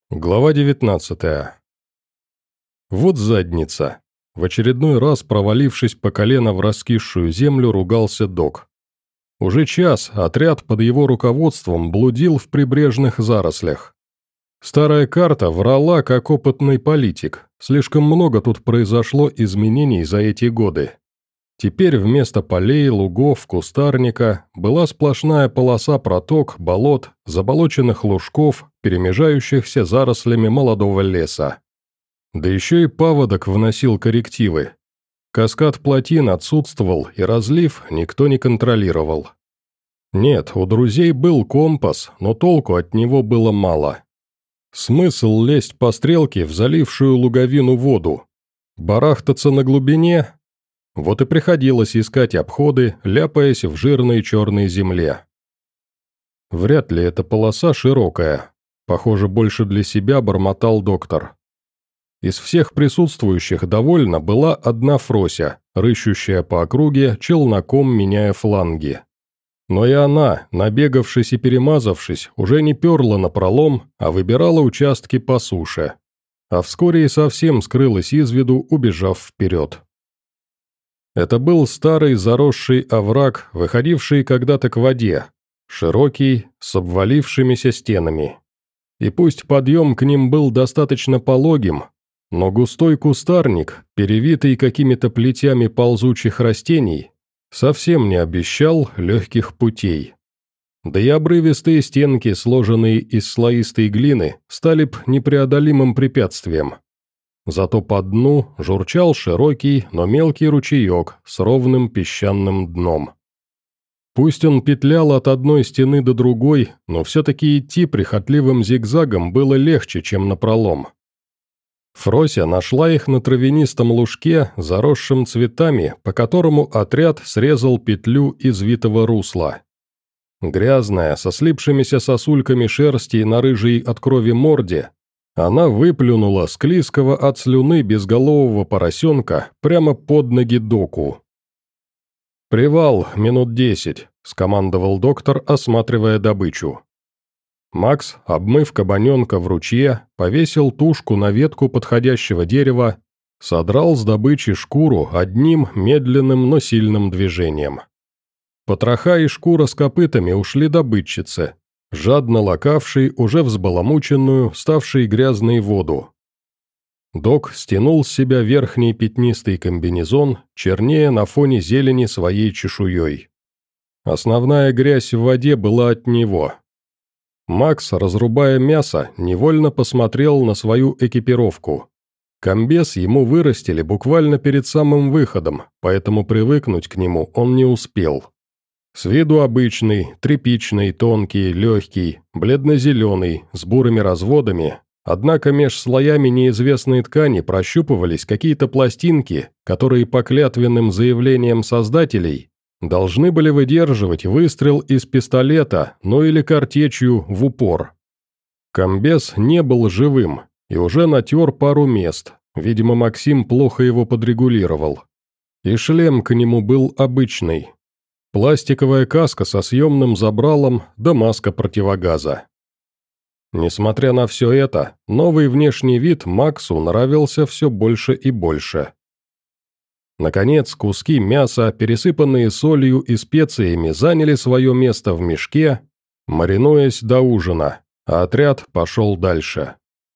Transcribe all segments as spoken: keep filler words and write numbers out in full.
Глава девятнадцатая. Вот задница. В очередной раз, провалившись по колено в раскисшую землю, ругался док. Уже час отряд под его руководством блудил в прибрежных зарослях. Старая карта врала, как опытный политик. Слишком много тут произошло изменений за эти годы. Теперь вместо полей, лугов, кустарника была сплошная полоса проток, болот, заболоченных лужков, перемежающихся зарослями молодого леса. Да еще и паводок вносил коррективы. Каскад плотин отсутствовал, и разлив никто не контролировал. Нет, у друзей был компас, но толку от него было мало. Смысл лезть по стрелке в залившую луговину воду? Барахтаться на глубине? Вот и приходилось искать обходы, ляпаясь в жирной черной земле. Вряд ли эта полоса широкая. Похоже, больше для себя бормотал доктор. Из всех присутствующих довольно была одна Фрося, рыщущая по округе, челноком меняя фланги. Но и она, набегавшись и перемазавшись, уже не перла напролом, а выбирала участки по суше. А вскоре и совсем скрылась из виду, убежав вперед. Это был старый заросший овраг, выходивший когда-то к воде, широкий, с обвалившимися стенами. И пусть подъем к ним был достаточно пологим, но густой кустарник, перевитый какими-то плетями ползучих растений, совсем не обещал легких путей. Да и обрывистые стенки, сложенные из слоистой глины, стали б непреодолимым препятствием. Зато по дну журчал широкий, но мелкий ручеек с ровным песчаным дном. Пусть он петлял от одной стены до другой, но все-таки идти прихотливым зигзагом было легче, чем напролом. Фрося нашла их на травянистом лужке, заросшем цветами, по которому отряд срезал петлю извитого русла. Грязная, со слипшимися сосульками шерсти на рыжей от крови морде, она выплюнула склизкого от слюны безголового поросенка прямо под ноги доку. «Привал, минут десять», — скомандовал доктор, осматривая добычу. Макс, обмыв кабаненка в ручье, повесил тушку на ветку подходящего дерева, содрал с добычи шкуру одним медленным, но сильным движением. Потроха и шкура с копытами ушли добытчице, жадно лакавшей уже взбаламученную, ставшей грязной воду. Док стянул с себя верхний пятнистый комбинезон, чернее на фоне зелени своей чешуей. Основная грязь в воде была от него. Макс, разрубая мясо, невольно посмотрел на свою экипировку. Комбез ему вырастили буквально перед самым выходом, поэтому привыкнуть к нему он не успел. С виду обычный, тряпичный, тонкий, легкий, бледно-зеленый, с бурыми разводами, однако меж слоями неизвестной ткани прощупывались какие-то пластинки, которые по клятвенным заявлениям создателей должны были выдерживать выстрел из пистолета, ну или картечью в упор. Комбез не был живым и уже натер пару мест, видимо, Максим плохо его подрегулировал. И шлем к нему был обычный. Пластиковая каска со съемным забралом да маска противогаза. Несмотря на все это, новый внешний вид Максу нравился все больше и больше. Наконец, куски мяса, пересыпанные солью и специями, заняли свое место в мешке, маринуясь до ужина, а отряд пошел дальше.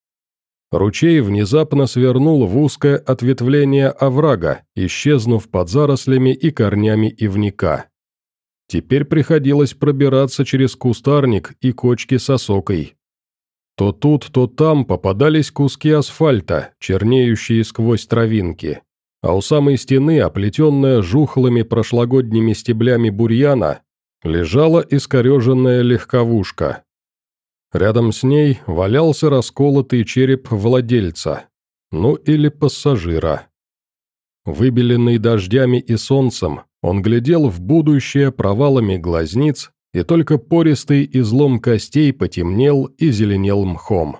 Ручей внезапно свернул в узкое ответвление оврага, исчезнув под зарослями и корнями ивника. Теперь приходилось пробираться через кустарник и кочки с осокой. То тут, то там попадались куски асфальта, чернеющие сквозь травинки, а у самой стены, оплетенная жухлыми прошлогодними стеблями бурьяна, лежала искореженная легковушка. Рядом с ней валялся расколотый череп владельца, ну или пассажира. Выбеленный дождями и солнцем, он глядел в будущее провалами глазниц, и только пористый излом костей потемнел и зеленел мхом.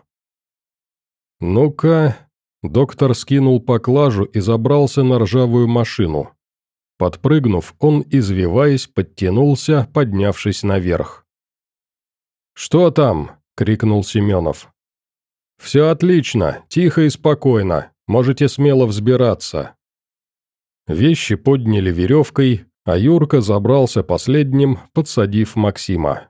«Ну-ка...» — доктор скинул поклажу и забрался на ржавую машину. Подпрыгнув, он, извиваясь, подтянулся, поднявшись наверх. «Что там?» — крикнул Семенов. «Все отлично, тихо и спокойно, можете смело взбираться». Вещи подняли веревкой, а Юрка забрался последним, подсадив Максима.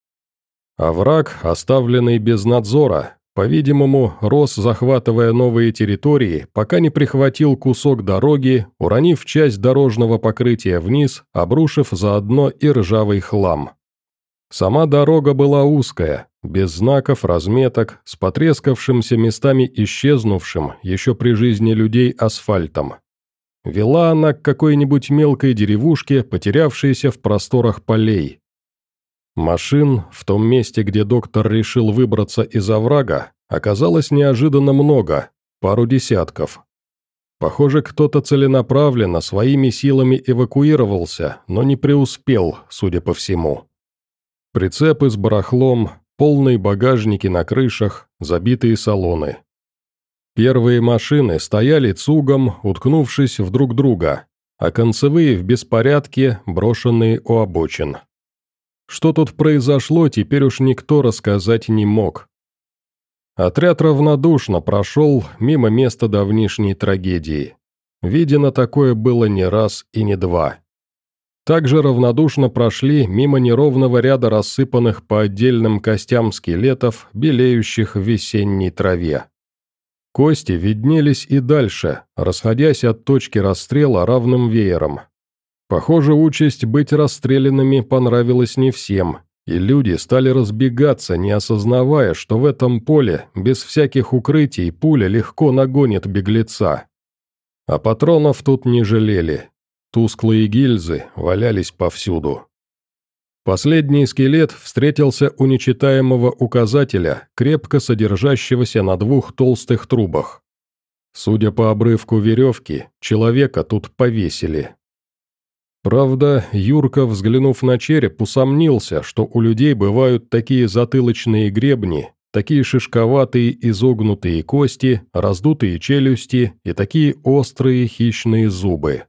Овраг, оставленный без надзора, по-видимому, рос, захватывая новые территории, пока не прихватил кусок дороги, уронив часть дорожного покрытия вниз, обрушив заодно и ржавый хлам. Сама дорога была узкая, без знаков, разметок, с потрескавшимся местами исчезнувшим, еще при жизни людей, асфальтом. Вела она к какой-нибудь мелкой деревушке, потерявшейся в просторах полей. Машин, в том месте, где доктор решил выбраться из оврага, оказалось неожиданно много, пару десятков. Похоже, кто-то целенаправленно своими силами эвакуировался, но не преуспел, судя по всему. Прицепы с барахлом, полные багажники на крышах, забитые салоны. Первые машины стояли цугом, уткнувшись в друг друга, а концевые в беспорядке, брошенные у обочин. Что тут произошло, теперь уж никто рассказать не мог. Отряд равнодушно прошел мимо места давнишней трагедии. Видено, такое было не раз и не два. Также равнодушно прошли мимо неровного ряда рассыпанных по отдельным костям скелетов, белеющих в весенней траве. Кости виднелись и дальше, расходясь от точки расстрела равным веером. Похоже, участь быть расстрелянными понравилась не всем, и люди стали разбегаться, не осознавая, что в этом поле, без всяких укрытий, пуля легко нагонит беглеца. А патронов тут не жалели. Тусклые гильзы валялись повсюду. Последний скелет встретился у нечитаемого указателя, крепко содержащегося на двух толстых трубах. Судя по обрывку веревки, человека тут повесили. Правда, Юрка, взглянув на череп, усомнился, что у людей бывают такие затылочные гребни, такие шишковатые изогнутые кости, раздутые челюсти и такие острые хищные зубы.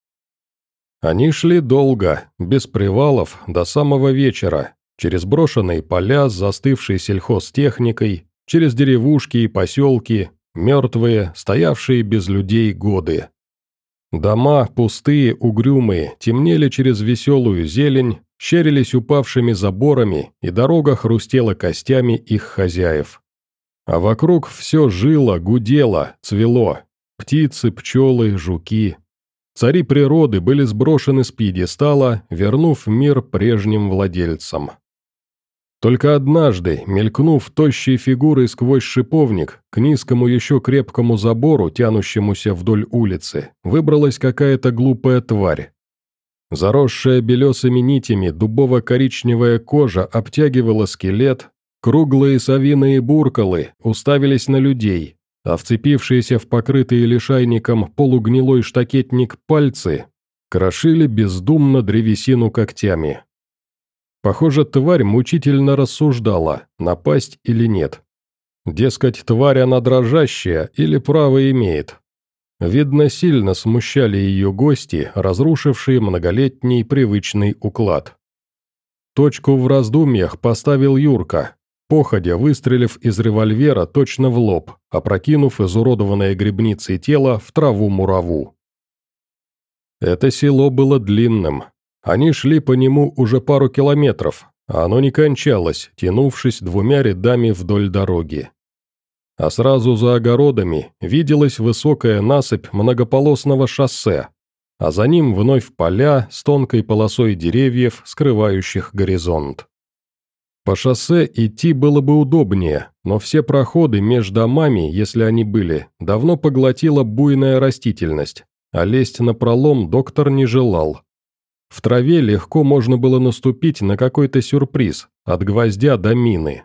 Они шли долго, без привалов, до самого вечера, через брошенные поля с застывшей сельхозтехникой, через деревушки и поселки, мертвые, стоявшие без людей годы. Дома, пустые, угрюмые, темнели через веселую зелень, щерились упавшими заборами, и дорога хрустела костями их хозяев. А вокруг все жило, гудело, цвело. Птицы, пчелы, жуки. Цари природы были сброшены с пьедестала, вернув мир прежним владельцам. Только однажды, мелькнув тощей фигурой сквозь шиповник, к низкому еще крепкому забору, тянущемуся вдоль улицы, выбралась какая-то глупая тварь. Заросшая белесыми нитями дубово-коричневая кожа обтягивала скелет, круглые совиные буркалы уставились на людей, а вцепившиеся в покрытые лишайником полугнилой штакетник пальцы крошили бездумно древесину когтями. Похоже, тварь мучительно рассуждала, напасть или нет. Дескать, тварь она дрожащая или право имеет. Видно, сильно смущали ее гости, разрушившие многолетний привычный уклад. Точку в раздумьях поставил Юрка, походя выстрелив из револьвера точно в лоб, опрокинув изуродованное гребницей тело в траву-мураву. Это село было длинным. Они шли по нему уже пару километров, а оно не кончалось, тянувшись двумя рядами вдоль дороги. А сразу за огородами виделась высокая насыпь многополосного шоссе, а за ним вновь поля с тонкой полосой деревьев, скрывающих горизонт. По шоссе идти было бы удобнее, но все проходы между домами, если они были, давно поглотила буйная растительность, а лезть напролом доктор не желал. В траве легко можно было наступить на какой-то сюрприз, от гвоздя до мины.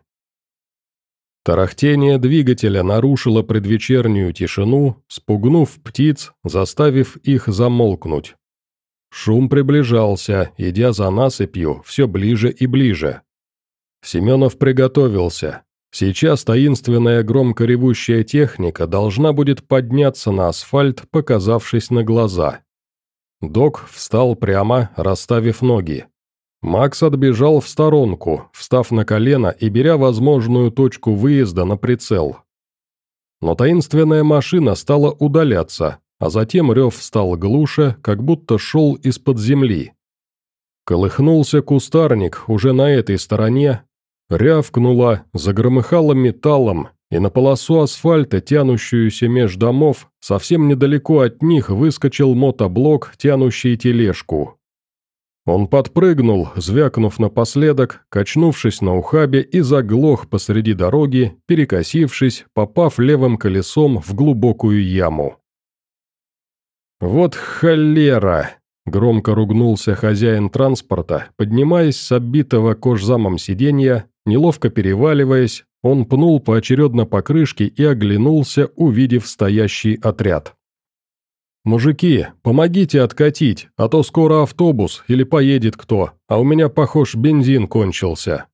Тарахтение двигателя нарушило предвечернюю тишину, спугнув птиц, заставив их замолкнуть. Шум приближался, идя за насыпью все ближе и ближе. Семенов приготовился. Сейчас таинственная громко ревущая техника должна будет подняться на асфальт, показавшись на глаза. Док встал прямо, расставив ноги. Макс отбежал в сторонку, встав на колено и беря возможную точку выезда на прицел. Но таинственная машина стала удаляться, а затем рев стал глуше, как будто шел из-под земли. Колыхнулся кустарник уже на этой стороне, рявкнуло, загромыхало металлом, и на полосу асфальта, тянущуюся меж домов, совсем недалеко от них выскочил мотоблок, тянущий тележку. Он подпрыгнул, звякнув напоследок, качнувшись на ухабе и заглох посреди дороги, перекосившись, попав левым колесом в глубокую яму. «Вот холера!» – громко ругнулся хозяин транспорта, поднимаясь с оббитого кожзамом сиденья, неловко переваливаясь, он пнул поочередно по крышке и оглянулся, увидев стоящий отряд. «Мужики, помогите откатить, а то скоро автобус или поедет кто, а у меня, похож, бензин кончился».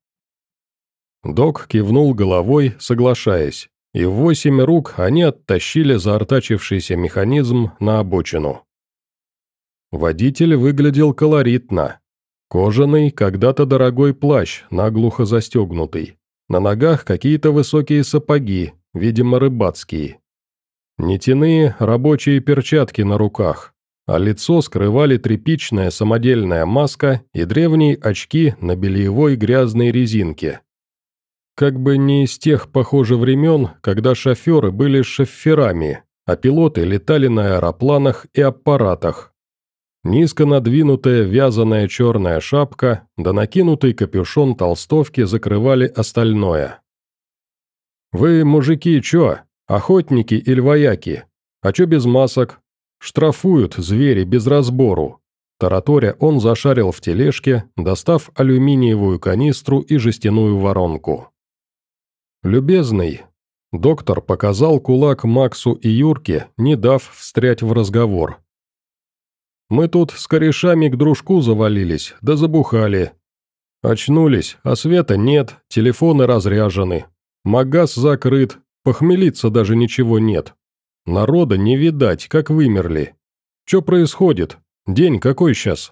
Док кивнул головой, соглашаясь, и в восемь рук они оттащили заортачившийся механизм на обочину. Водитель выглядел колоритно. Кожаный, когда-то дорогой плащ, наглухо застегнутый. На ногах какие-то высокие сапоги, видимо, рыбацкие. Нитяные рабочие перчатки на руках, а лицо скрывали тряпичная самодельная маска и древние очки на бельевой грязной резинке. Как бы не из тех, похоже, времен, когда шоферы были шоферами, а пилоты летали на аэропланах и аппаратах. Низко надвинутая вязаная черная шапка да накинутый капюшон толстовки закрывали остальное. «Вы, мужики, чё, охотники или вояки? А чё без масок? Штрафуют звери без разбору». Тараторя он зашарил в тележке, достав алюминиевую канистру и жестяную воронку. «Любезный», — доктор показал кулак Максу и Юрке, не дав встрять в разговор. «Мы тут с корешами к дружку завалились, да забухали. Очнулись, а света нет, телефоны разряжены. Магаз закрыт, похмелиться даже ничего нет. Народа не видать, как вымерли. Чё происходит? День какой сейчас?»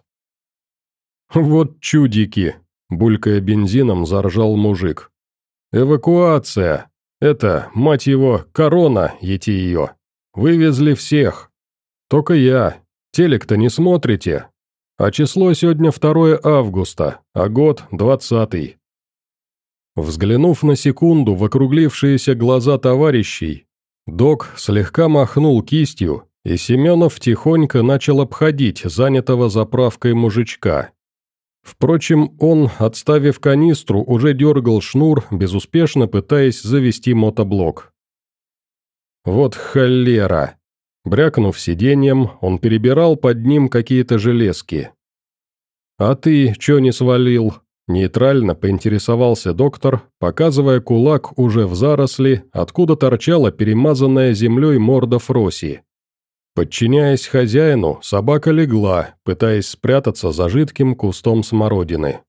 «Вот чудики», — булькая бензином, заржал мужик. «Эвакуация. Это, мать его, корона, ети ее. Вывезли всех. Только я. Телек-то не смотрите. А число сегодня второе августа, а год двадцатый». Взглянув на секунду в округлившиеся глаза товарищей, док слегка махнул кистью, и Семенов тихонько начал обходить занятого заправкой мужичка. Впрочем, он, отставив канистру, уже дергал шнур, безуспешно пытаясь завести мотоблок. «Вот холера!» Брякнув сиденьем, он перебирал под ним какие-то железки. «А ты чё не свалил?» Нейтрально поинтересовался доктор, показывая кулак уже в заросли, откуда торчала перемазанная землей морда Фроси. Подчиняясь хозяину, собака легла, пытаясь спрятаться за жидким кустом смородины.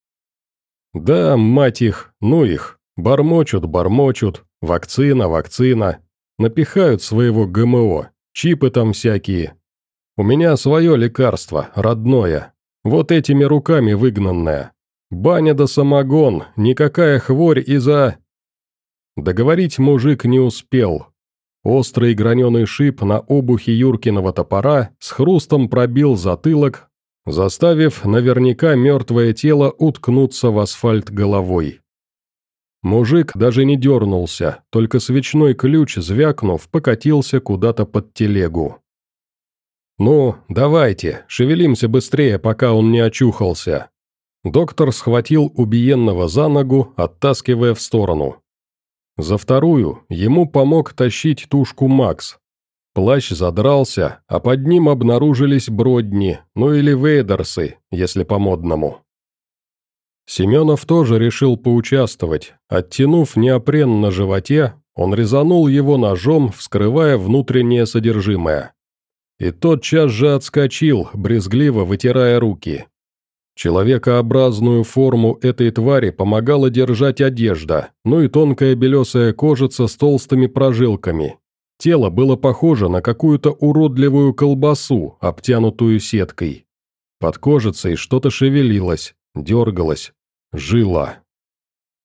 «Да, мать их, ну их, бормочут, бормочут, вакцина, вакцина, напихают своего ГМО, чипы там всякие. У меня свое лекарство, родное, вот этими руками выгнанное. Баня да самогон, никакая хворь из-за...» Договорить мужик не успел. Острый граненый шип на обухе Юркиного топора с хрустом пробил затылок, заставив наверняка мертвое тело уткнуться в асфальт головой. Мужик даже не дернулся, только свечной ключ, звякнув, покатился куда-то под телегу. «Ну, давайте, шевелимся быстрее, пока он не очухался». Доктор схватил убиенного за ногу, оттаскивая в сторону. За вторую ему помог тащить тушку Макс. Плащ задрался, а под ним обнаружились бродни, ну или вейдерсы, если по-модному. Семенов тоже решил поучаствовать. Оттянув неопрен на животе, он резанул его ножом, вскрывая внутреннее содержимое. И тотчас же отскочил, брезгливо вытирая руки. Человекообразную форму этой твари помогала держать одежда, ну и тонкая белесая кожица с толстыми прожилками. Тело было похоже на какую-то уродливую колбасу, обтянутую сеткой. Под кожицей что-то шевелилось, дергалось, жило.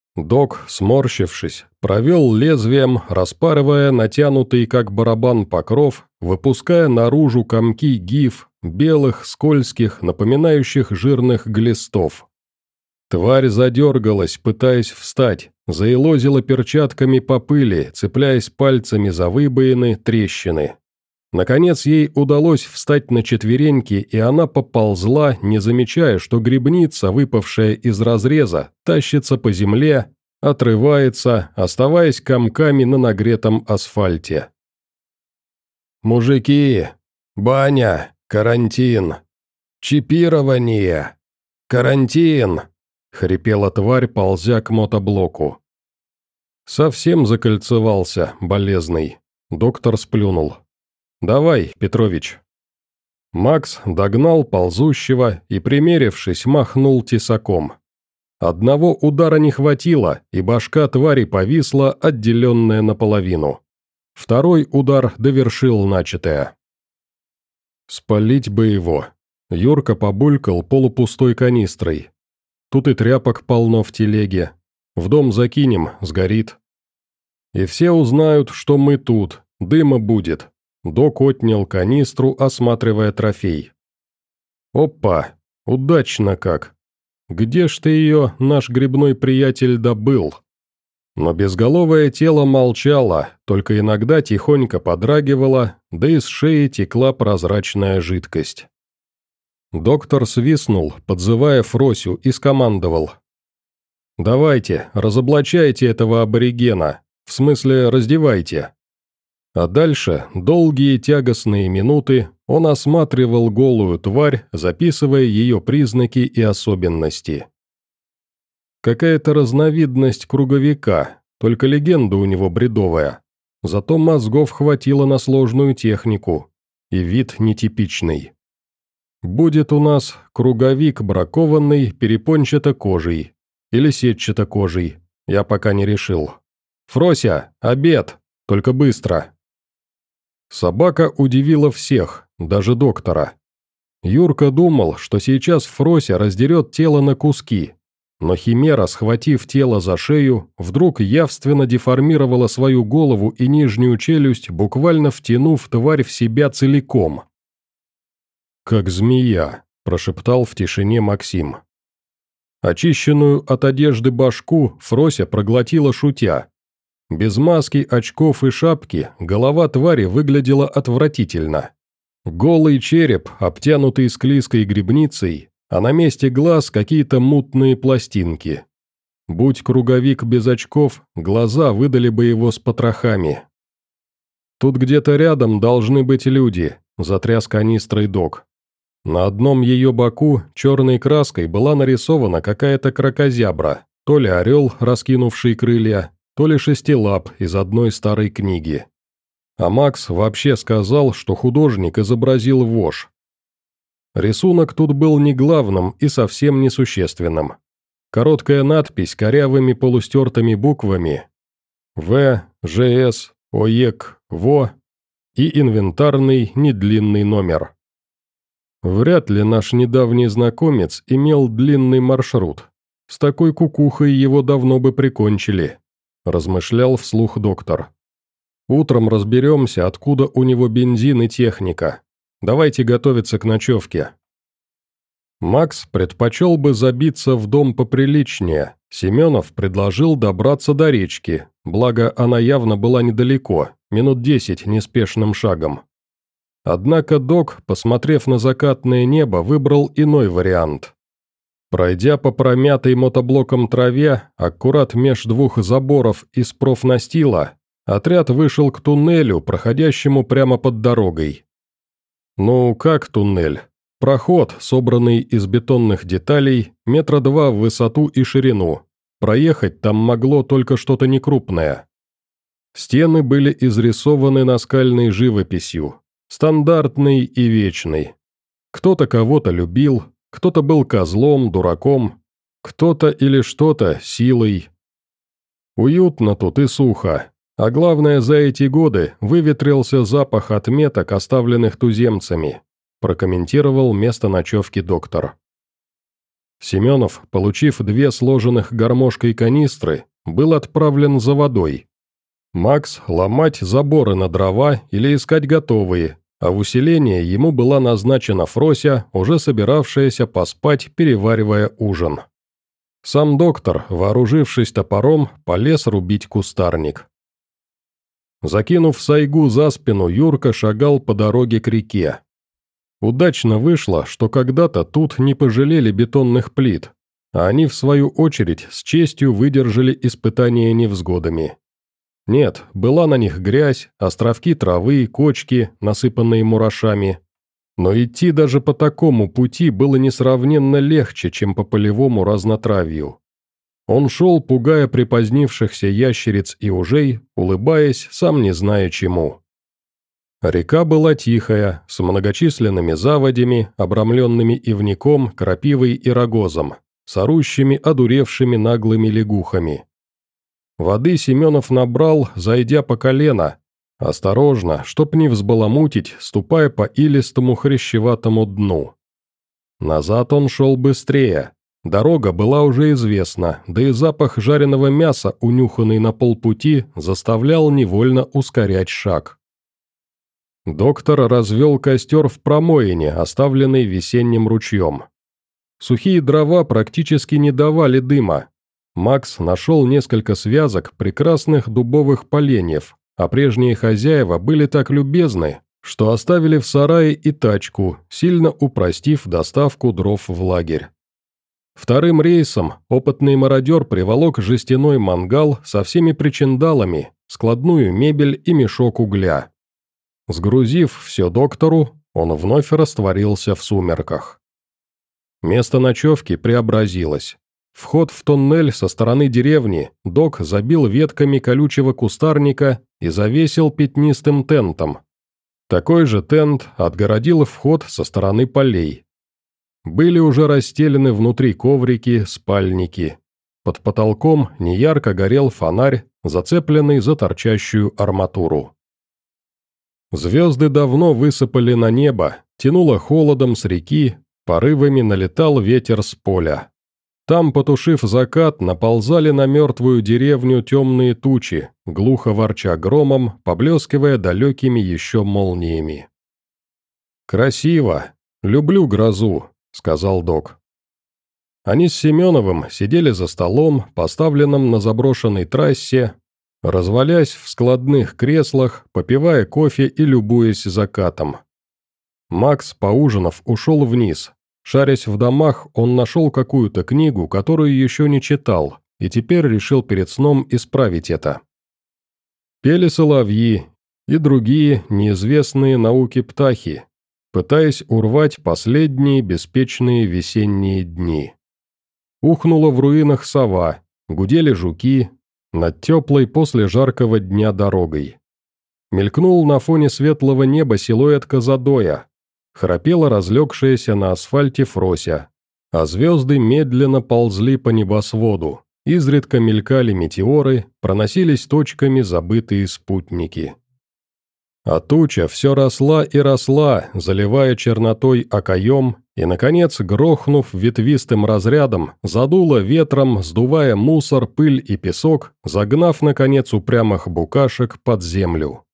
Док, сморщившись, провел лезвием, распарывая натянутый как барабан покров, выпуская наружу комки гиф, белых, скользких, напоминающих жирных глистов. Тварь задергалась, пытаясь встать, заелозила перчатками по пыли, цепляясь пальцами за выбоины, трещины. Наконец ей удалось встать на четвереньки, и она поползла, не замечая, что грибница, выпавшая из разреза, тащится по земле, отрывается, оставаясь комками на нагретом асфальте. «Мужики! Баня! Карантин! Чипирование! Карантин!» — хрипела тварь, ползя к мотоблоку. Совсем закольцевался, болезный. Доктор сплюнул. «Давай, Петрович». Макс догнал ползущего и, примерившись, махнул тесаком. Одного удара не хватило, и башка твари повисла, отделенная наполовину. Второй удар довершил начатое. «Спалить бы его». Юрка побулькал полупустой канистрой. «Тут и тряпок полно в телеге. В дом закинем, сгорит. И все узнают, что мы тут, дыма будет». Док отнял канистру, осматривая трофей. «Опа! Удачно как! Где ж ты ее, наш грибной приятель, добыл?» Но безголовое тело молчало, только иногда тихонько подрагивало, да из шеи текла прозрачная жидкость. Доктор свистнул, подзывая Фросю, и скомандовал. «Давайте, разоблачайте этого аборигена, в смысле раздевайте». А дальше, долгие тягостные минуты, он осматривал голую тварь, записывая ее признаки и особенности. Какая-то разновидность круговика, только легенда у него бредовая. Зато мозгов хватило на сложную технику, и вид нетипичный. Будет у нас круговик бракованный перепончато-кожей или сетчато-кожей, я пока не решил. «Фрося, обед! Только быстро!» Собака удивила всех, даже доктора. Юрка думал, что сейчас Фрося раздерет тело на куски, но химера, схватив тело за шею, вдруг явственно деформировала свою голову и нижнюю челюсть, буквально втянув тварь в себя целиком. «Как змея», – прошептал в тишине Максим. Очищенную от одежды башку Фрося проглотила шутя. Без маски, очков и шапки голова твари выглядела отвратительно. Голый череп, обтянутый склизкой грибницей, а на месте глаз какие-то мутные пластинки. Будь круговик без очков, глаза выдали бы его с потрохами. «Тут где-то рядом должны быть люди», – затряс канистрой док. На одном ее боку черной краской была нарисована какая-то кракозябра, то ли орел, раскинувший крылья, то ли шестилап из одной старой книги. А Макс вообще сказал, что художник изобразил вошь. Рисунок тут был не главным и совсем несущественным. Короткая надпись корявыми полустертыми буквами «В, ЖС, ОЕК, ВО» и инвентарный недлинный номер. Вряд ли наш недавний знакомец имел длинный маршрут. С такой кукухой его давно бы прикончили. Размышлял вслух доктор. «Утром разберемся, откуда у него бензин и техника. Давайте готовиться к ночевке». Макс предпочел бы забиться в дом поприличнее. Семенов предложил добраться до речки, благо она явно была недалеко, минут десять неспешным шагом. Однако док, посмотрев на закатное небо, выбрал иной вариант. Пройдя по промятой мотоблоком траве, аккурат меж двух заборов из профнастила, отряд вышел к туннелю, проходящему прямо под дорогой. Ну, как туннель? Проход, собранный из бетонных деталей, метра два в высоту и ширину. Проехать там могло только что-то некрупное. Стены были изрисованы наскальной живописью, стандартной и вечной. Кто-то кого-то любил, кто-то был козлом, дураком, кто-то или что-то силой. Уютно тут и сухо, а главное, за эти годы выветрился запах отметок, оставленных туземцами, прокомментировал место ночевки доктор. Семенов, получив две сложенных гармошкой канистры, был отправлен за водой. Макс ломать заборы на дрова или искать готовые, а в усиление ему была назначена Фрося, уже собиравшаяся поспать, переваривая ужин. Сам доктор, вооружившись топором, полез рубить кустарник. Закинув сайгу за спину, Юрка шагал по дороге к реке. Удачно вышло, что когда-то тут не пожалели бетонных плит, а они, в свою очередь, с честью выдержали испытания невзгодами. Нет, была на них грязь, островки травы, кочки, насыпанные мурашами. Но идти даже по такому пути было несравненно легче, чем по полевому разнотравью. Он шел, пугая припозднившихся ящериц и ужей, улыбаясь, сам не зная чему. Река была тихая, с многочисленными заводями, обрамленными ивняком, крапивой и рогозом, с орущими, одуревшими наглыми лягухами. Воды Семенов набрал, зайдя по колено, осторожно, чтоб не взбаламутить, ступая по илистому хрящеватому дну. Назад он шел быстрее. Дорога была уже известна, да и запах жареного мяса, унюханный на полпути, заставлял невольно ускорять шаг. Доктор развел костер в промоине, оставленный весенним ручьем. Сухие дрова практически не давали дыма. Макс нашел несколько связок прекрасных дубовых поленьев, а прежние хозяева были так любезны, что оставили в сарае и тачку, сильно упростив доставку дров в лагерь. Вторым рейсом опытный мародер приволок жестяной мангал со всеми причиндалами, складную мебель и мешок угля. Сгрузив все доктору, он вновь растворился в сумерках. Место ночевки преобразилось. Вход в тоннель со стороны деревни док забил ветками колючего кустарника и завесил пятнистым тентом. Такой же тент отгородил вход со стороны полей. Были уже расстелены внутри коврики, спальники. Под потолком неярко горел фонарь, зацепленный за торчащую арматуру. Звезды давно высыпали на небо, тянуло холодом с реки, порывами налетал ветер с поля. Там, потушив закат, наползали на мертвую деревню темные тучи, глухо ворча громом, поблескивая далекими еще молниями. «Красиво. Люблю грозу», — сказал док. Они с Семеновым сидели за столом, поставленным на заброшенной трассе, развалясь в складных креслах, попивая кофе и любуясь закатом. Макс, поужинав, ушел вниз. Шарясь в домах, он нашел какую-то книгу, которую еще не читал, и теперь решил перед сном исправить это. Пели соловьи и другие неизвестные науке птахи, пытаясь урвать последние беспечные весенние дни. Ухнула в руинах сова, гудели жуки, над теплой после жаркого дня дорогой. Мелькнул на фоне светлого неба силуэт Казадоя. Храпела разлегшаяся на асфальте Фрося, а звезды медленно ползли по небосводу, изредка мелькали метеоры, проносились точками забытые спутники. А туча все росла и росла, заливая чернотой окоем, и, наконец, грохнув ветвистым разрядом, задуло ветром, сдувая мусор, пыль и песок, загнав, наконец, упрямых букашек под землю.